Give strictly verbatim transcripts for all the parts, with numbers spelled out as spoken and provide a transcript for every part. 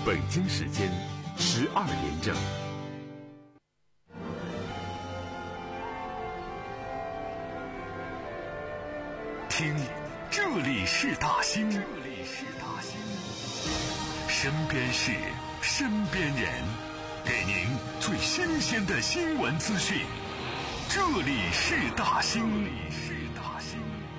北京时间十二点整。听，这里是大兴，这里是大兴，身边事，身边人，给您最新鲜的新闻资讯。这里是大兴，这里是大兴。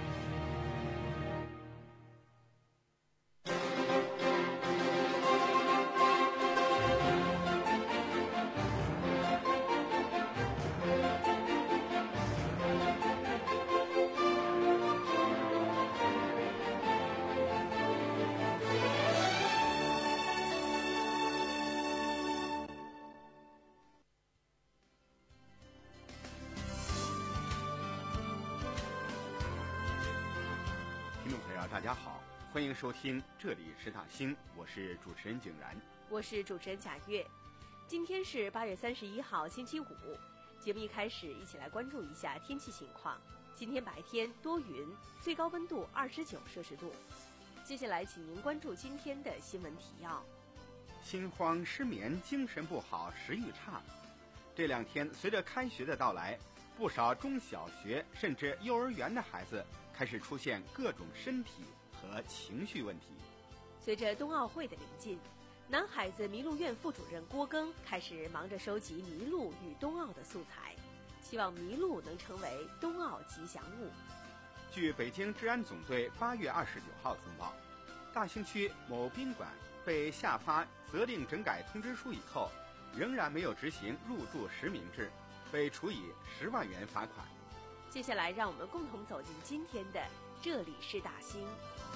听众朋友大家好，欢迎收听这里是大兴，我是主持人景然， 我是主持人贾月。今天是八月三十一号星期五，节目一开始一起来关注一下天气情况。今天白天多云，最高温度二十九摄氏度。接下来请您关注今天的新闻提要。 心慌失眠，精神不好，食欲差。这两天随着开学的到来，不少中小学甚至幼儿园的孩子开始出现各种身体和情绪问题。 随着冬奥会的临近，男孩子麋鹿院副主任郭庚开始忙着收集麋鹿与冬奥的素材，希望麋鹿能成为冬奥吉祥物。 据北京治安总队八月二十九号通报，大兴区某宾馆被下发责令整改通知书以后，仍然没有执行入住实名制，被处以十万元罚款。 接下来让我们共同走进今天的这里是大兴。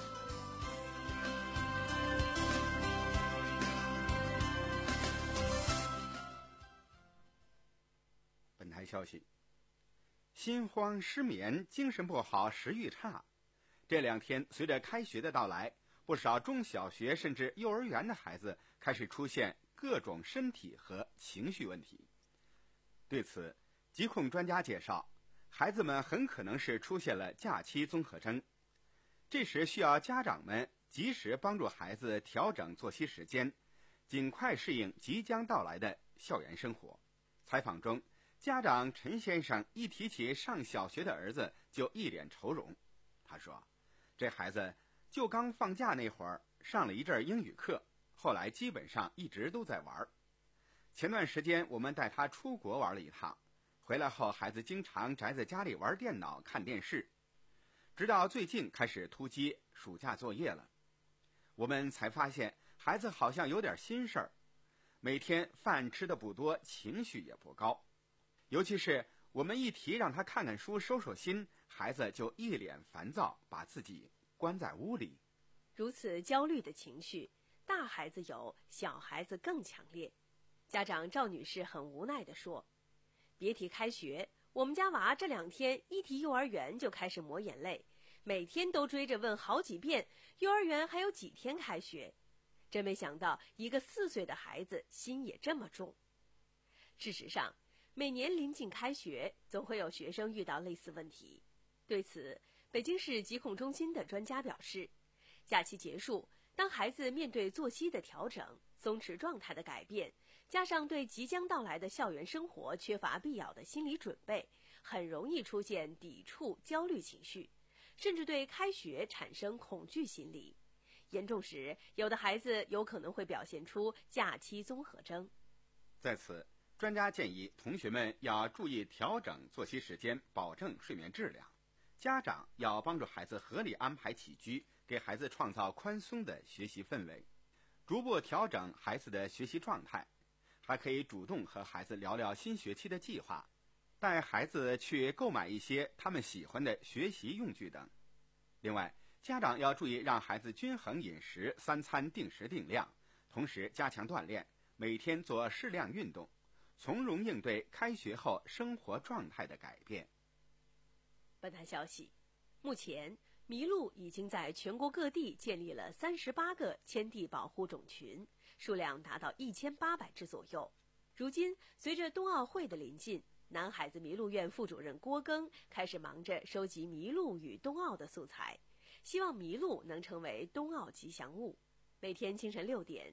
本台消息，心慌失眠，精神不好，食欲差。这两天随着开学的到来，不少中小学甚至幼儿园的孩子开始出现各种身体和情绪问题。对此，疾控专家介绍，孩子们很可能是出现了假期综合征，这时需要家长们及时帮助孩子调整作息时间，尽快适应即将到来的校园生活。采访中，家长陈先生一提起上小学的儿子就一脸愁容。他说，这孩子就刚放假那会儿上了一阵英语课，后来基本上一直都在玩。前段时间我们带他出国玩了一趟，回来后孩子经常宅在家里玩电脑看电视，直到最近开始突击暑假作业了，我们才发现孩子好像有点心事儿，每天饭吃的不多，情绪也不高，尤其是我们一提让他看看书收收心，孩子就一脸烦躁，把自己关在屋里。 如此焦虑的情绪，大孩子有，小孩子更强烈。家长赵女士很无奈地说，别提开学，我们家娃这两天一提幼儿园就开始抹眼泪，每天都追着问好几遍幼儿园还有几天开学。真没想到一个四岁的孩子心也这么重。事实上，每年临近开学，总会有学生遇到类似问题。对此，北京市疾控中心的专家表示，假期结束，当孩子面对作息的调整、松弛状态的改变，加上对即将到来的校园生活缺乏必要的心理准备，很容易出现抵触、焦虑情绪，甚至对开学产生恐惧心理。严重时，有的孩子有可能会表现出假期综合征。 在此，专家建议同学们要注意调整作息时间，保证睡眠质量。家长要帮助孩子合理安排起居，给孩子创造宽松的学习氛围，逐步调整孩子的学习状态。还可以主动和孩子聊聊新学期的计划，带孩子去购买一些他们喜欢的学习用具等。另外，家长要注意让孩子均衡饮食，三餐定时定量，同时加强锻炼，每天做适量运动，从容应对开学后生活状态的改变。 本台消息，目前麋鹿已经在全国各地建立了三十八个迁地保护种群，数量达到一千八百只左右。如今，随着冬奥会的临近，男孩子麋鹿院副主任郭庚开始忙着收集麋鹿与冬奥的素材，希望麋鹿能成为冬奥吉祥物。每天清晨六点，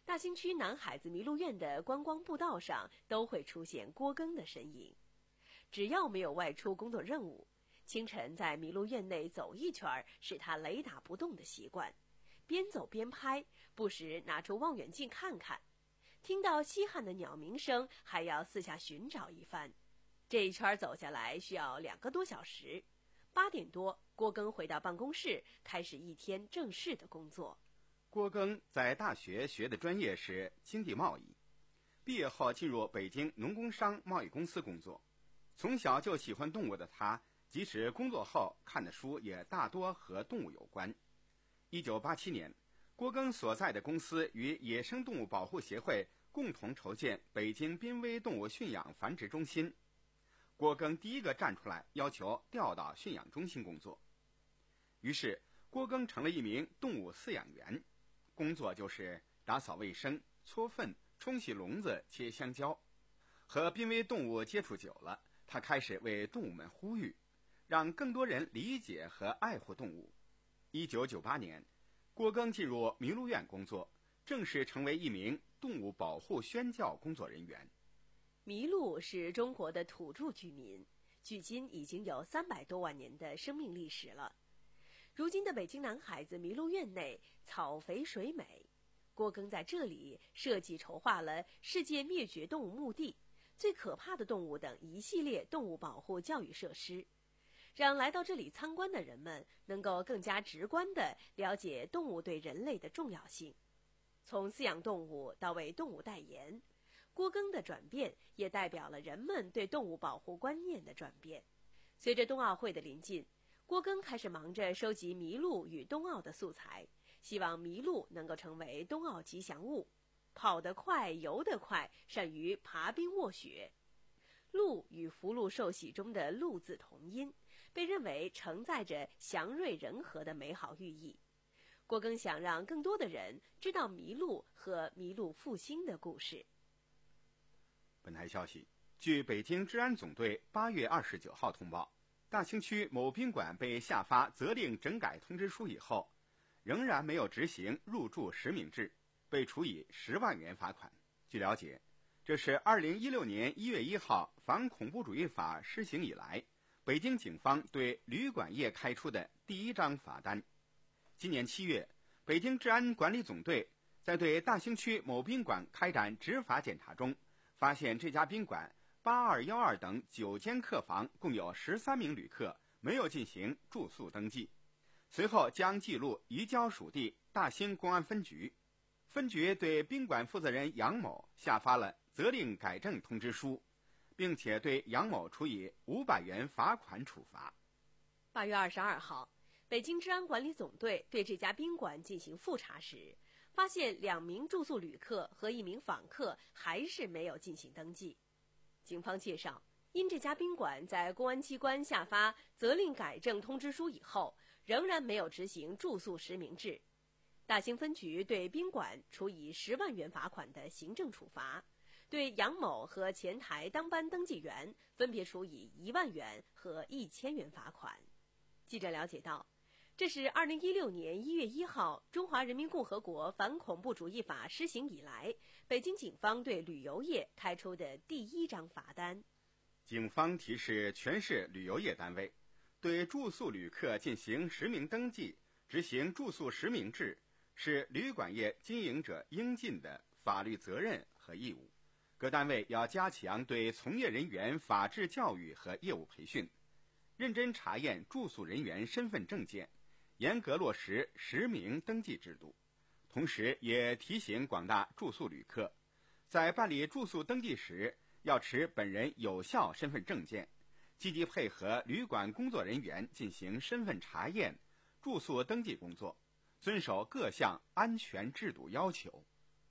大兴区南海子麋鹿苑的观光步道上都会出现郭庚的身影。只要没有外出工作任务，清晨在麋鹿苑内走一圈是他雷打不动的习惯，边走边拍，不时拿出望远镜看看，听到稀罕的鸟鸣声还要四下寻找一番。这一圈走下来需要两个多小时。八点多，郭庚回到办公室，开始一天正式的工作。 郭庚在大学学的专业是经济贸易，毕业后进入北京农工商贸易公司工作。从小就喜欢动物的他，即使工作后看的书也大多和动物有关。一九八七年，郭庚所在的公司与野生动物保护协会共同筹建北京濒危动物驯养繁殖中心。郭庚第一个站出来要求调到驯养中心工作，于是郭庚成了一名动物饲养员，工作就是打扫卫生、搓粪、冲洗笼子、切香蕉。和濒危动物接触久了，他开始为动物们呼吁，让更多人理解和爱护动物。一九九八年，郭庚进入麋鹿苑工作，正式成为一名动物保护宣教工作人员。 麋鹿是中国的土著居民，距今已经有三百多万年的生命历史了。如今的北京南海子麋鹿苑内草肥水美，郭庚在这里设计筹划了世界灭绝动物墓地、最可怕的动物等一系列动物保护教育设施，让来到这里参观的人们能够更加直观地了解动物对人类的重要性。从饲养动物到为动物代言，郭庚的转变也代表了人们对动物保护观念的转变。随着冬奥会的临近，郭庚开始忙着收集麋鹿与冬奥的素材，希望麋鹿能够成为冬奥吉祥物。跑得快，游得快，善于爬冰卧雪。鹿与福禄寿喜中的鹿字同音，被认为承载着祥瑞人和的美好寓意。郭庚想让更多的人知道麋鹿和麋鹿复兴的故事。 本台消息，据北京治安总队八月二十九号通报，大兴区某宾馆被下发责令整改通知书以后，仍然没有执行入住实名制，被处以十万元罚款。据了解，这是二零一六年一月一号反恐怖主义法施行以来，北京警方对旅馆业开出的第一张罚单。今年七月，北京治安管理总队在对大兴区某宾馆开展执法检查中，发现这家宾馆八二一二等九间客房共有十三名旅客没有进行住宿登记，随后将记录移交属地大兴公安分局。分局对宾馆负责人杨某下发了责令改正通知书，并且对杨某处以五百元罚款处罚。 八月二十二号，北京治安管理总队对这家宾馆进行复查时，发现两名住宿旅客和一名访客还是没有进行登记。警方介绍，因这家宾馆在公安机关下发责令改正通知书以后，仍然没有执行住宿实名制，大兴分局对宾馆处以十万元罚款的行政处罚，对杨某和前台当班登记员分别处以一万元和一千元罚款。记者了解到，这是二零一六年一月一号中华人民共和国反恐怖主义法施行以来，北京警方对旅游业开出的第一张罚单。 警方提示全市旅游业单位，对住宿旅客进行实名登记，执行住宿实名制，是旅馆业经营者应尽的法律责任和义务。各单位要加强对从业人员法治教育和业务培训，认真查验住宿人员身份证件，严格落实实名登记制度。同时也提醒广大住宿旅客，在办理住宿登记时，要持本人有效身份证件，积极配合旅馆工作人员进行身份查验、住宿登记工作，遵守各项安全制度要求。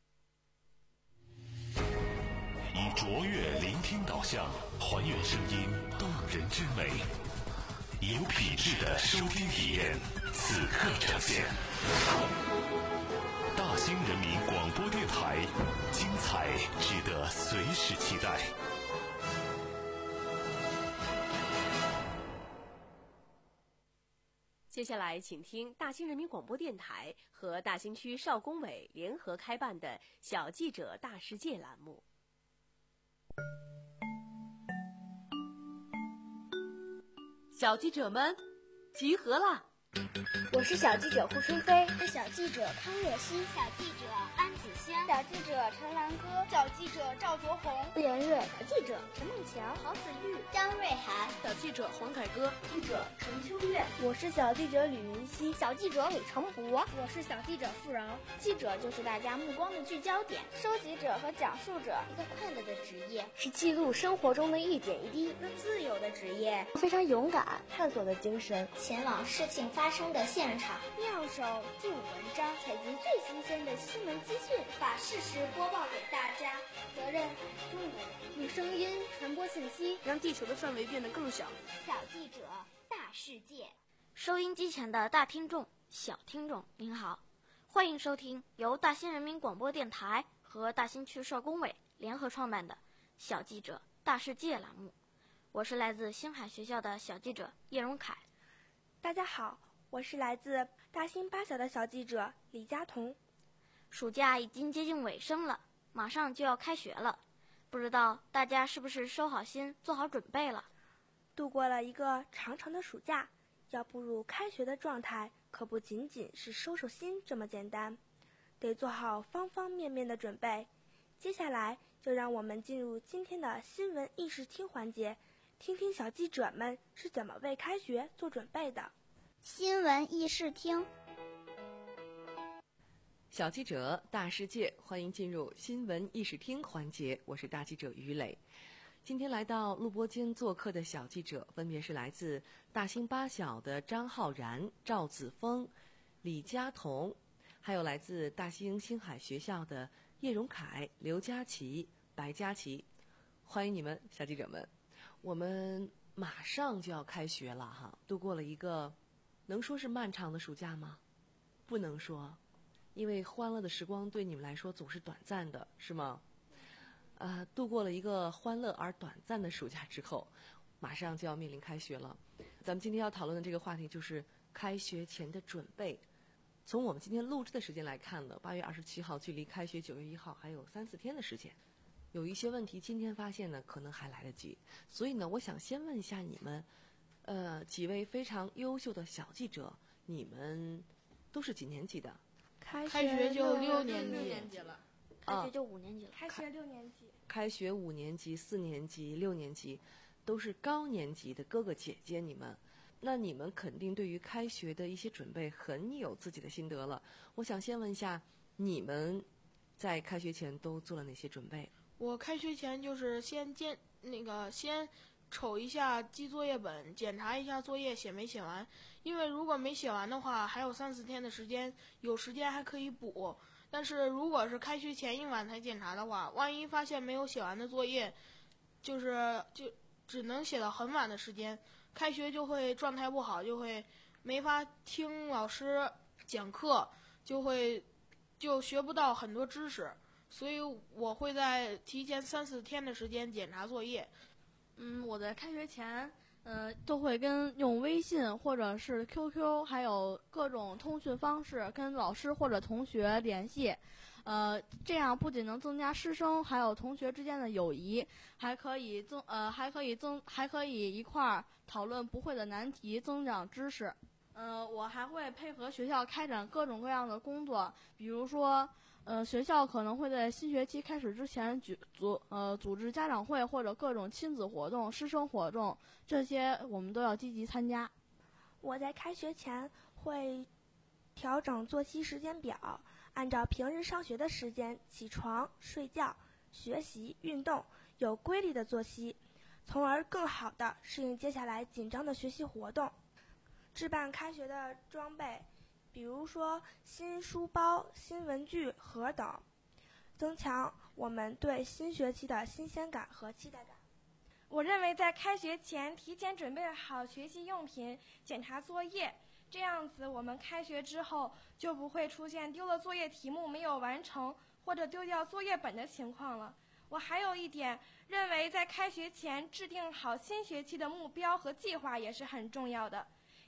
以卓越聆听导向，还原声音动人之美，有品质的收听体验，此刻呈现。大兴人民广播电台，精彩值得随时期待。 接下来，请听大兴人民广播电台和大兴区少工委联合开办的“小记者大世界”栏目。小记者们，集合啦！ 我是小记者胡春飞， 是小记者康若曦， 小记者安子香， 小记者陈兰歌， 小记者赵卓红， 陆妍瑞， 小记者陈梦强， 郝子玉，张瑞涵， 小记者黄凯歌， 记者陈秋月， 我是小记者吕明熙， 小记者李成博， 我是小记者付饶。 记者就是大家目光的聚焦点， 收集者和讲述者， 一个快乐的职业， 是记录生活中的一点一滴， 一个自由的职业， 非常勇敢、探索的精神， 前往事情发生的现场， 妙手著文章， 采集最新鲜的新闻资讯， 把事实播报给大家。 责任很重的人， 用声音传播信息， 让地球的范围变得更小。 小记者大世界， 收音机前的大听众、小听众，您好，欢迎收听由大兴人民广播电台和大兴区社工委联合创办的《小记者大世界》栏目。我是来自星海学校的小记者叶荣凯。 大家好，我是来自大兴八小的小记者李佳彤。 暑假已经接近尾声了，马上就要开学了，不知道大家是不是收好心做好准备了？ 度过了一个长长的暑假，要步入开学的状态，可不仅仅是收收心这么简单，得做好方方面面的准备。接下来就让我们进入今天的新闻议事厅环节，听听小记者们是怎么为开学做准备的。 新闻议事厅， 小记者大世界，欢迎进入新闻议事厅环节，我是大记者于磊。今天来到录播间做客的小记者分别是来自大兴八小的张浩然、赵子峰、李佳彤，还有来自大兴星海学校的叶荣凯、刘佳琪、白佳琪。欢迎你们，小记者们。我们马上就要开学了哈，度过了一个能说是漫长的暑假吗？不能说，因为欢乐的时光对你们来说总是短暂的，是吗？呃，度过了一个欢乐而短暂的暑假之后，马上就要面临开学了。咱们今天要讨论的这个话题就是开学前的准备。从我们今天录制的时间来看呢，八月二十七号距离开学九月一号还有三四天的时间。有一些问题今天发现呢，可能还来得及。所以呢，我想先问一下你们，呃，几位非常优秀的小记者，你们都是几年级的？ 开学就六年级， 六年级了。 开学就五年级了。 开学六年级。 开学五年级、四年级、六年级，都是高年级的哥哥姐姐，你们。那你们肯定对于开学的一些准备很有自己的心得了。我想先问一下，你们在开学前都做了哪些准备？ 我开学前就是先监那个先瞅一下记作业本，检查一下作业写没写完。因为如果没写完的话，还有三四天的时间，有时间还可以补。但是如果是开学前一晚才检查的话，万一发现没有写完的作业，就是就只能写到很晚的时间，开学就会状态不好，就会没法听老师讲课，就会就学不到很多知识。所以我会在提前三四天的时间检查作业。 嗯，我在开学前，呃，都会跟用微信或者是 Q Q， 还有各种通讯方式跟老师或者同学联系。呃，这样不仅能增加师生还有同学之间的友谊，还可以增呃还可以增还可以一块儿讨论不会的难题，增长知识。呃，我还会配合学校开展各种各样的工作，比如说。呃，学校可能会在新学期开始之前举组呃组织家长会或者各种亲子活动、师生活动，这些我们都要积极参加。 我在开学前会调整作息时间表，按照平日上学的时间起床、睡觉、学习、运动，有规律的作息，从而更好地适应接下来紧张的学习活动。置办开学的装备。比如说新书包、新文具盒等，增强我们对新学期的新鲜感和期待感。 我认为在开学前提前准备好学习用品，检查作业，这样子我们开学之后就不会出现丢了作业题目没有完成或者丢掉作业本的情况了。我还有一点认为，在开学前制定好新学期的目标和计划也是很重要的。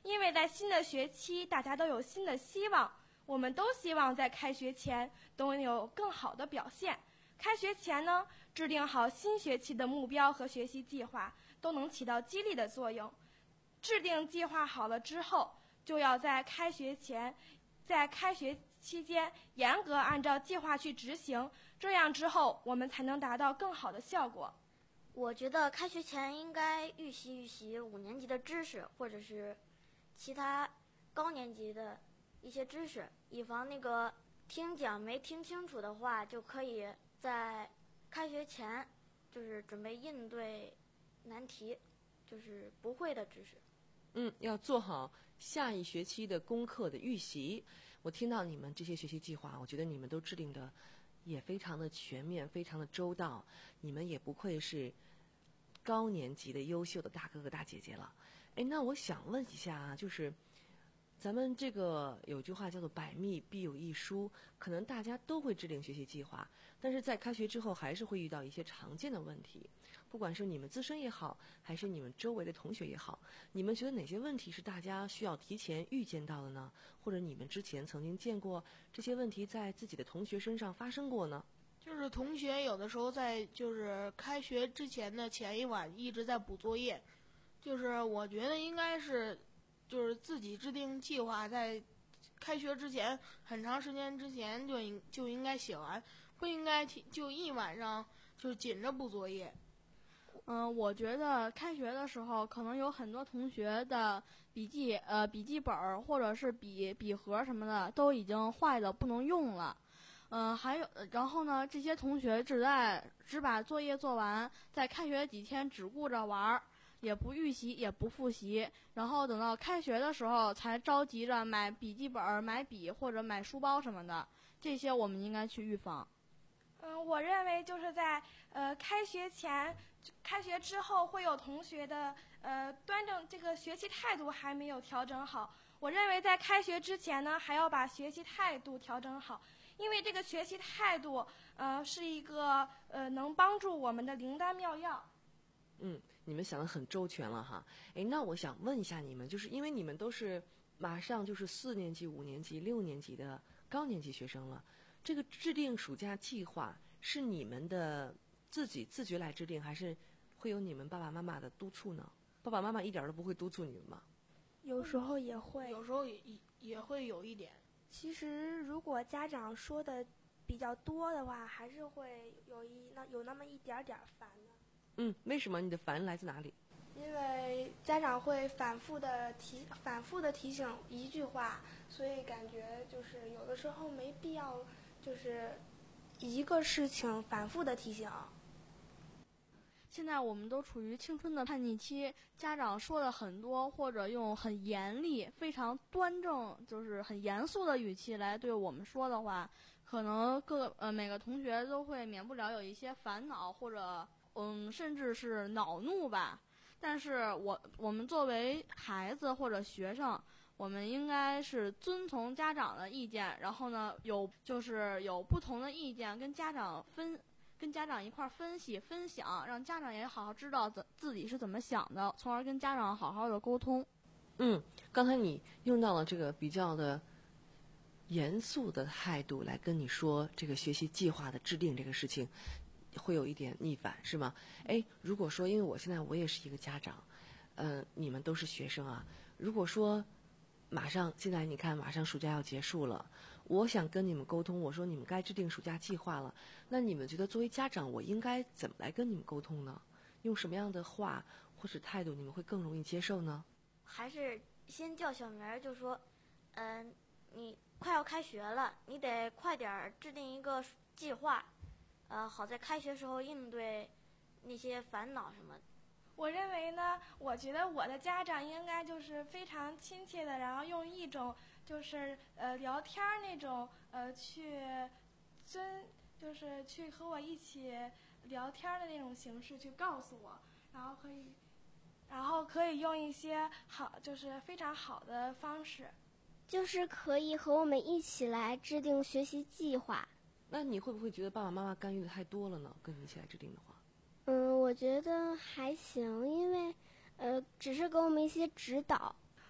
因为在新的学期，大家都有新的希望，我们都希望在开学前都能有更好的表现。开学前呢，制定好新学期的目标和学习计划，都能起到激励的作用。制定计划好了之后，就要在开学前，在开学期间严格按照计划去执行，这样之后我们才能达到更好的效果。 我觉得开学前应该预习预习五年级的知识，或者是其他高年级的一些知识，以防那个听讲没听清楚的话，就可以在开学前就是准备应对难题，就是不会的知识。 嗯，要做好下一学期的功课的预习。我听到你们这些学习计划，我觉得你们都制定的也非常的全面，非常的周到。你们也不愧是高年级的优秀的大哥哥大姐姐了。哎，那我想问一下啊，就是咱们这个有句话叫做百密必有一疏，可能大家都会制定学习计划，但是在开学之后还是会遇到一些常见的问题，不管是你们自身也好，还是你们周围的同学也好，你们觉得哪些问题是大家需要提前预见到的呢？或者你们之前曾经见过这些问题在自己的同学身上发生过呢？ 就是同学有的时候在就是开学之前的前一晚一直在补作业，就是我觉得应该是就是自己制定计划，在开学之前很长时间之前就应就应该写完，不应该就一晚上就紧着补作业。 嗯，我觉得开学的时候，可能有很多同学的笔记呃笔记本或者是笔笔盒什么的都已经坏的不能用了。嗯、呃，还有，然后呢，这些同学只在只把作业做完，在开学几天只顾着玩儿，也不预习，也不复习，然后等到开学的时候才着急着买笔记本、买笔或者买书包什么的，这些我们应该去预防。 嗯，我认为就是在呃开学前、开学之后，会有同学的呃端正这个学习态度还没有调整好。我认为在开学之前呢，还要把学习态度调整好。因为这个学习态度，呃，是一个呃能帮助我们的灵丹妙药。 嗯，你们想得很周全了哈。哎，那我想问一下你们，就是因为你们都是马上就是四年级、五年级、六年级的高年级学生了，这个制定暑假计划是你们的自己自觉来制定，还是会有你们爸爸妈妈的督促呢？爸爸妈妈一点都不会督促你们吗？ 有时候也会， 有时候也也会有一点。 其实，如果家长说的比较多的话，还是会有一那有那么一点点烦的。 嗯，为什么？你的烦来自哪里？ 因为家长会反复的提、反复的提醒一句话，所以感觉就是有的时候没必要，就是一个事情反复的提醒。 现在我们都处于青春的叛逆期，家长说的很多，或者用很严厉、非常端正，就是很严肃的语气来对我们说的话，可能各呃每个同学都会免不了有一些烦恼，或者嗯甚至是恼怒吧。但是我我们作为孩子或者学生，我们应该是遵从家长的意见，然后呢有就是有不同的意见跟家长分。跟家长一块儿分析分享，让家长也好好知道怎自己是怎么想的，从而跟家长好好的沟通。 嗯，刚才你用到了这个比较的严肃的态度来跟你说这个学习计划的制定这个事情，会有一点逆反是吗？哎，如果说因为我现在我也是一个家长，嗯、呃，你们都是学生啊，如果说马上现在你看马上暑假要结束了，我想跟你们沟通，我说你们该制定暑假计划了，那你们觉得作为家长我应该怎么来跟你们沟通呢？用什么样的话或是态度你们会更容易接受呢？ 还是先叫小名儿，就说嗯、呃，你快要开学了，你得快点制定一个计划，呃，好在开学时候应对那些烦恼什么的。 我认为呢，我觉得我的家长应该就是非常亲切的，然后用一种就是呃聊天那种呃去尊，就是去和我一起聊天的那种形式去告诉我，然后可以，然后可以用一些好就是非常好的方式， 就是可以和我们一起来制定学习计划。 那你会不会觉得爸爸妈妈干预的太多了呢？跟你一起来制定的话？ 嗯，我觉得还行，因为，呃，只是给我们一些指导。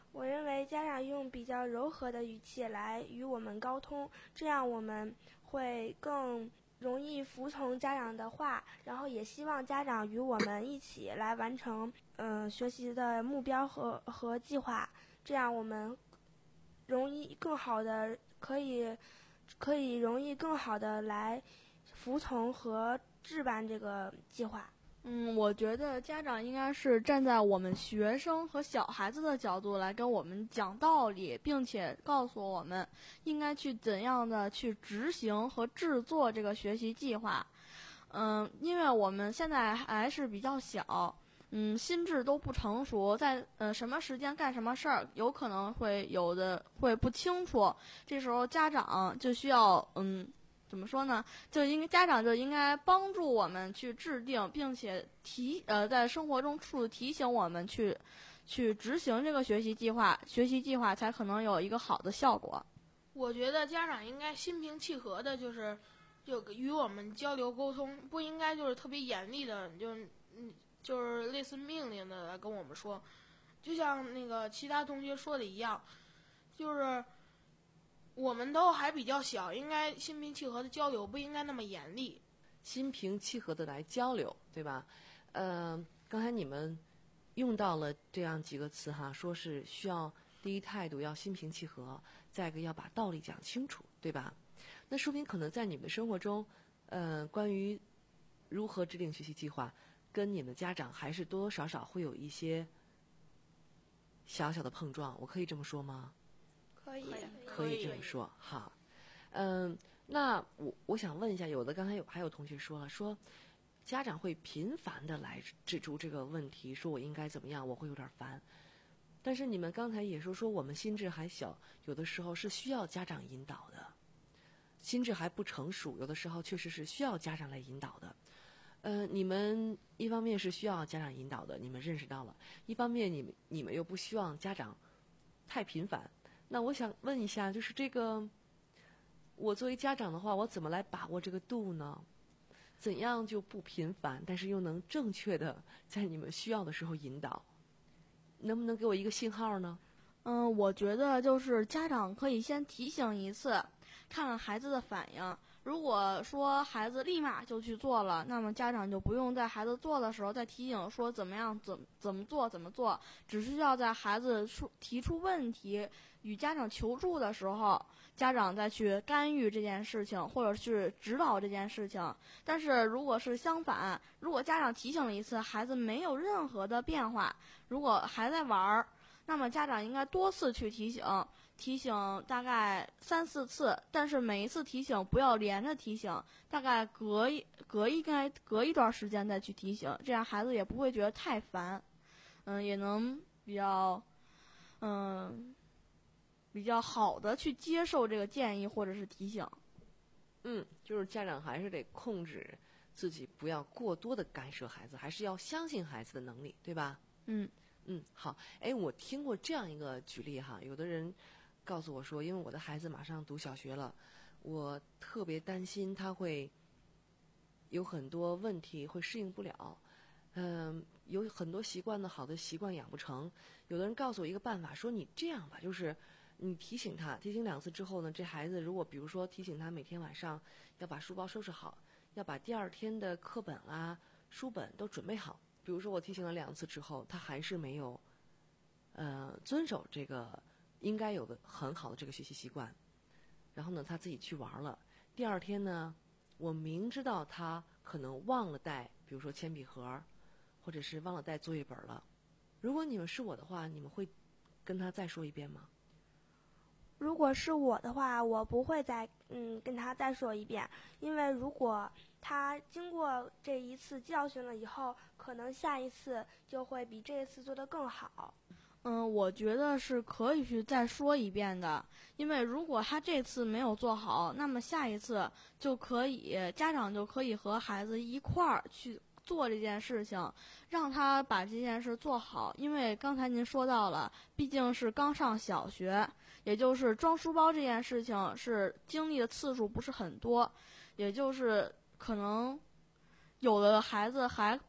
我认为家长用比较柔和的语气来与我们沟通，这样我们会更容易服从家长的话，然后也希望家长与我们一起来完成嗯、呃、学习的目标和和计划，这样我们容易更好的可以可以容易更好的来服从和置办这个计划。 嗯，我觉得家长应该是站在我们学生和小孩子的角度来跟我们讲道理，并且告诉我们应该去怎样的去执行和制作这个学习计划。嗯，因为我们现在还是比较小，嗯，心智都不成熟，在呃什么时间干什么事儿，有可能会有的会不清楚，这时候家长就需要嗯。怎么说呢？就应该家长就应该帮助我们去制定，并且提呃在生活中处提醒我们去去执行这个学习计划，学习计划才可能有一个好的效果。 我觉得家长应该心平气和的，就是就与我们交流沟通，不应该就是特别严厉的，就是嗯就是类似命令的来跟我们说，就像那个其他同学说的一样，就是。我们都还比较小，应该心平气和的交流，不应该那么严厉。 心平气和的来交流，对吧？呃，刚才你们用到了这样几个词哈，说是需要第一态度要心平气和，再一个要把道理讲清楚，对吧？那说明可能在你们的生活中，呃，关于如何制定学习计划，跟你们的家长还是多多少少会有一些小小的碰撞，我可以这么说吗？ 可以， 可以这么说，好，嗯，那我我想问一下，有的刚才有还有同学说了，说家长会频繁的来指出这个问题，说我应该怎么样，我会有点烦。但是你们刚才也说说我们心智还小，有的时候是需要家长引导的，心智还不成熟，有的时候确实是需要家长来引导的。呃，你们一方面是需要家长引导的，你们认识到了；一方面你们你们又不希望家长太频繁。那我想问一下，就是这个，我作为家长的话，我怎么来把握这个度呢？怎样就不频繁，但是又能正确的在你们需要的时候引导？能不能给我一个信号呢？ 嗯，我觉得就是家长可以先提醒一次，看看孩子的反应。如果说孩子立马就去做了，那么家长就不用在孩子做的时候再提醒说怎么样怎怎么做怎么做，只需要在孩子出提出问题与家长求助的时候，家长再去干预这件事情或者去指导这件事情。但是如果是相反，如果家长提醒了一次，孩子没有任何的变化，如果还在玩儿，那么家长应该多次去提醒，提醒大概三四次，但是每一次提醒不要连着提醒，大概隔一隔一该隔一段时间再去提醒，这样孩子也不会觉得太烦，嗯，也能比较嗯比较好的去接受这个建议或者是提醒。 嗯，就是家长还是得控制自己，不要过多的干涉孩子，还是要相信孩子的能力，对吧？ 嗯。 嗯，好。哎，我听过这样一个举例哈，有的人告诉我说，因为我的孩子马上读小学了，我特别担心他会有很多问题会适应不了，嗯，有很多习惯的好的习惯养不成。有的人告诉我一个办法，说你这样吧，就是你提醒他，提醒两次之后呢，这孩子如果比如说提醒他每天晚上要把书包收拾好，要把第二天的课本啊、书本都准备好。比如说我提醒了两次之后，他还是没有，呃，遵守这个应该有的很好的这个学习习惯，然后呢，他自己去玩了。第二天呢，我明知道他可能忘了带，比如说铅笔盒，或者是忘了带作业本了。如果你们是我的话，你们会跟他再说一遍吗？ 如果是我的话，我不会再嗯跟他再说一遍，因为如果他经过这一次教训了以后，可能下一次就会比这一次做得更好。 嗯，我觉得是可以去再说一遍的，因为如果他这次没有做好，那么下一次就可以家长就可以和孩子一块儿去做这件事情，让他把这件事做好。因为刚才您说到了，毕竟是刚上小学，也就是装书包这件事情是经历的次数不是很多，也就是可能有的孩子还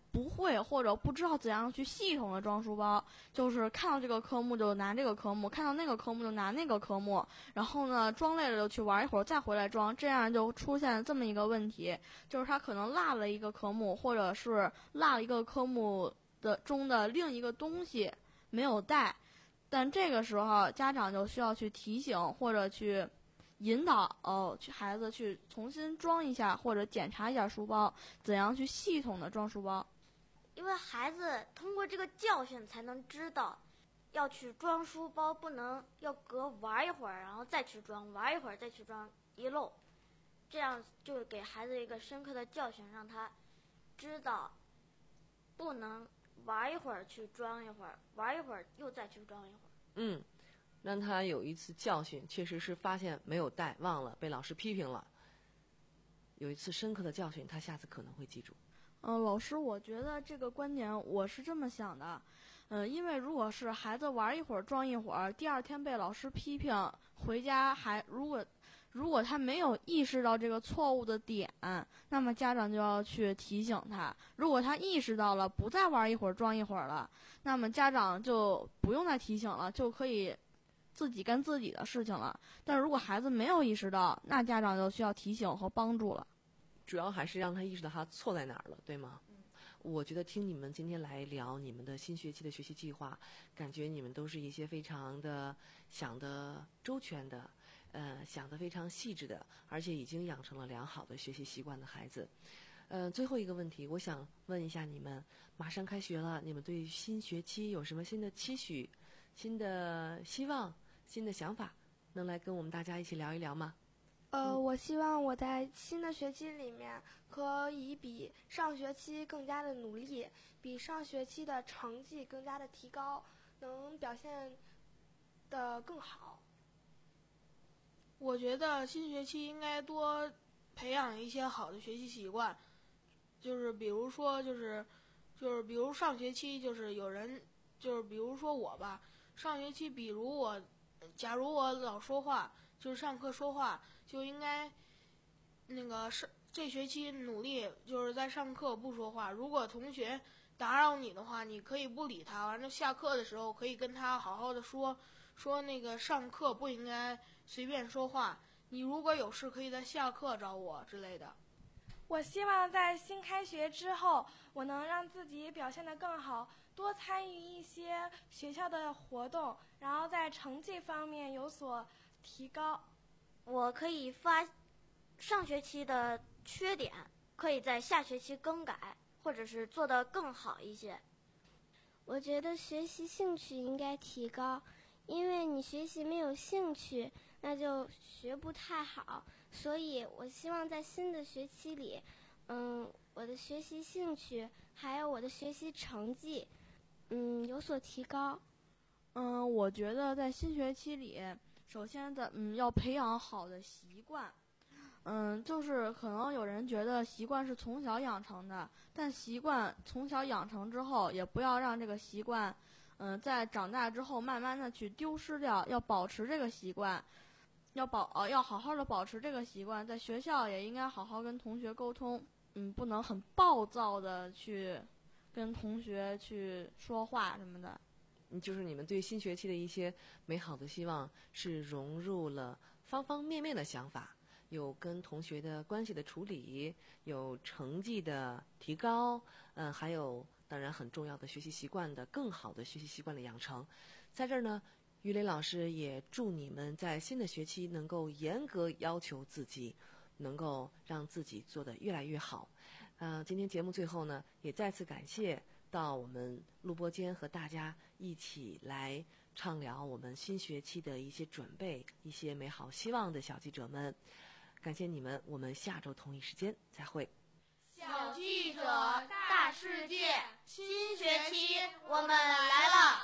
不会或者不知道怎样去系统的装书包，就是看到这个科目就拿这个科目，看到那个科目就拿那个科目，然后呢装累了就去玩一会儿再回来装，这样就出现了这么一个问题，就是他可能落了一个科目，或者是落了一个科目的中的另一个东西没有带，但这个时候家长就需要去提醒或者去引导哦，去孩子去重新装一下或者检查一下书包，怎样去系统的装书包。 因为孩子通过这个教训才能知道，要去装书包不能要隔玩一会儿然后再去装，玩一会儿再去装，遗漏，这样就给孩子一个深刻的教训，让他知道不能玩一会儿去装一会儿，玩一会儿又再去装一会儿。 嗯，让他有一次教训，确实是发现没有带忘了，被老师批评了，有一次深刻的教训，他下次可能会记住。 嗯、呃，老师，我觉得这个观点我是这么想的，嗯、呃，因为如果是孩子玩一会儿装一会儿，第二天被老师批评，回家还如果如果他没有意识到这个错误的点，那么家长就要去提醒他。如果他意识到了，不再玩一会儿装一会儿了，那么家长就不用再提醒了，就可以自己干自己的事情了。但如果孩子没有意识到，那家长就需要提醒和帮助了。 主要还是让他意识到他错在哪儿了，对吗？嗯，我觉得听你们今天来聊你们的新学期的学习计划，感觉你们都是一些非常的想得周全的，呃，想得非常细致的，而且已经养成了良好的学习习惯的孩子。呃，最后一个问题，我想问一下你们，马上开学了，你们对新学期有什么新的期许、新的希望、新的想法，能来跟我们大家一起聊一聊吗？ 呃，我希望我在新的学期里面可以比上学期更加的努力，比上学期的成绩更加的提高，能表现得更好。 我觉得新学期应该多培养一些好的学习习惯，就是比如说就是就是比如上学期就是有人就是比如说我吧，上学期比如我假如我老说话，就是上课说话，就应该那个上这学期努力就是在上课不说话，如果同学打扰你的话，你可以不理他，完了下课的时候可以跟他好好的说说那个上课不应该随便说话，你如果有事可以在下课找我之类的。 我希望在新开学之后，我能让自己表现得更好，多参与一些学校的活动，然后在成绩方面有所提高。 我可以发上学期的缺点，可以在下学期更改，或者是做得更好一些。 我觉得学习兴趣应该提高，因为你学习没有兴趣，那就学不太好。所以我希望在新的学期里，嗯，我的学习兴趣还有我的学习成绩，嗯，有所提高。 嗯，我觉得在新学期里，首先的嗯要培养好的习惯。嗯，就是可能有人觉得习惯是从小养成的，但习惯从小养成之后，也不要让这个习惯，嗯，在长大之后慢慢的去丢失掉，要保持这个习惯。要保呃要好好的保持这个习惯，在学校也应该好好跟同学沟通，嗯，不能很暴躁的去跟同学去说话什么的。 就是你们对新学期的一些美好的希望是融入了方方面面的想法，有跟同学的关系的处理，有成绩的提高，嗯，还有当然很重要的学习习惯的更好的学习习惯的养成。在这儿呢，于磊老师也祝你们在新的学期能够严格要求自己，能够让自己做得越来越好。呃，今天节目最后呢，也再次感谢到我们录播间和大家一起来畅聊我们新学期的一些准备、一些美好希望的小记者们，感谢你们，我们下周同一时间再会。 小记者大世界，新学期我们来了。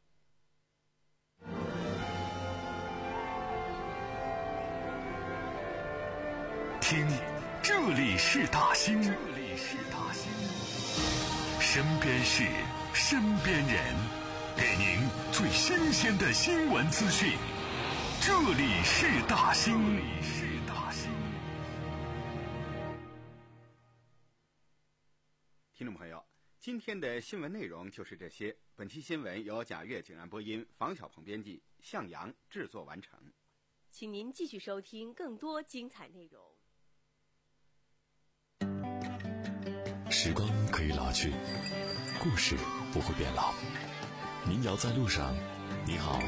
听，这里是大兴，这里是大兴，身边事，身边人，给您最新鲜的新闻资讯。这里是大兴，这里是大兴。 听众朋友， 今天的新闻内容就是这些。本期新闻由贾月、景然播音，房小鹏编辑，向阳制作完成。 请您继续收听更多精彩内容。 时光可以老去，故事不会变老。民谣在路上，你好，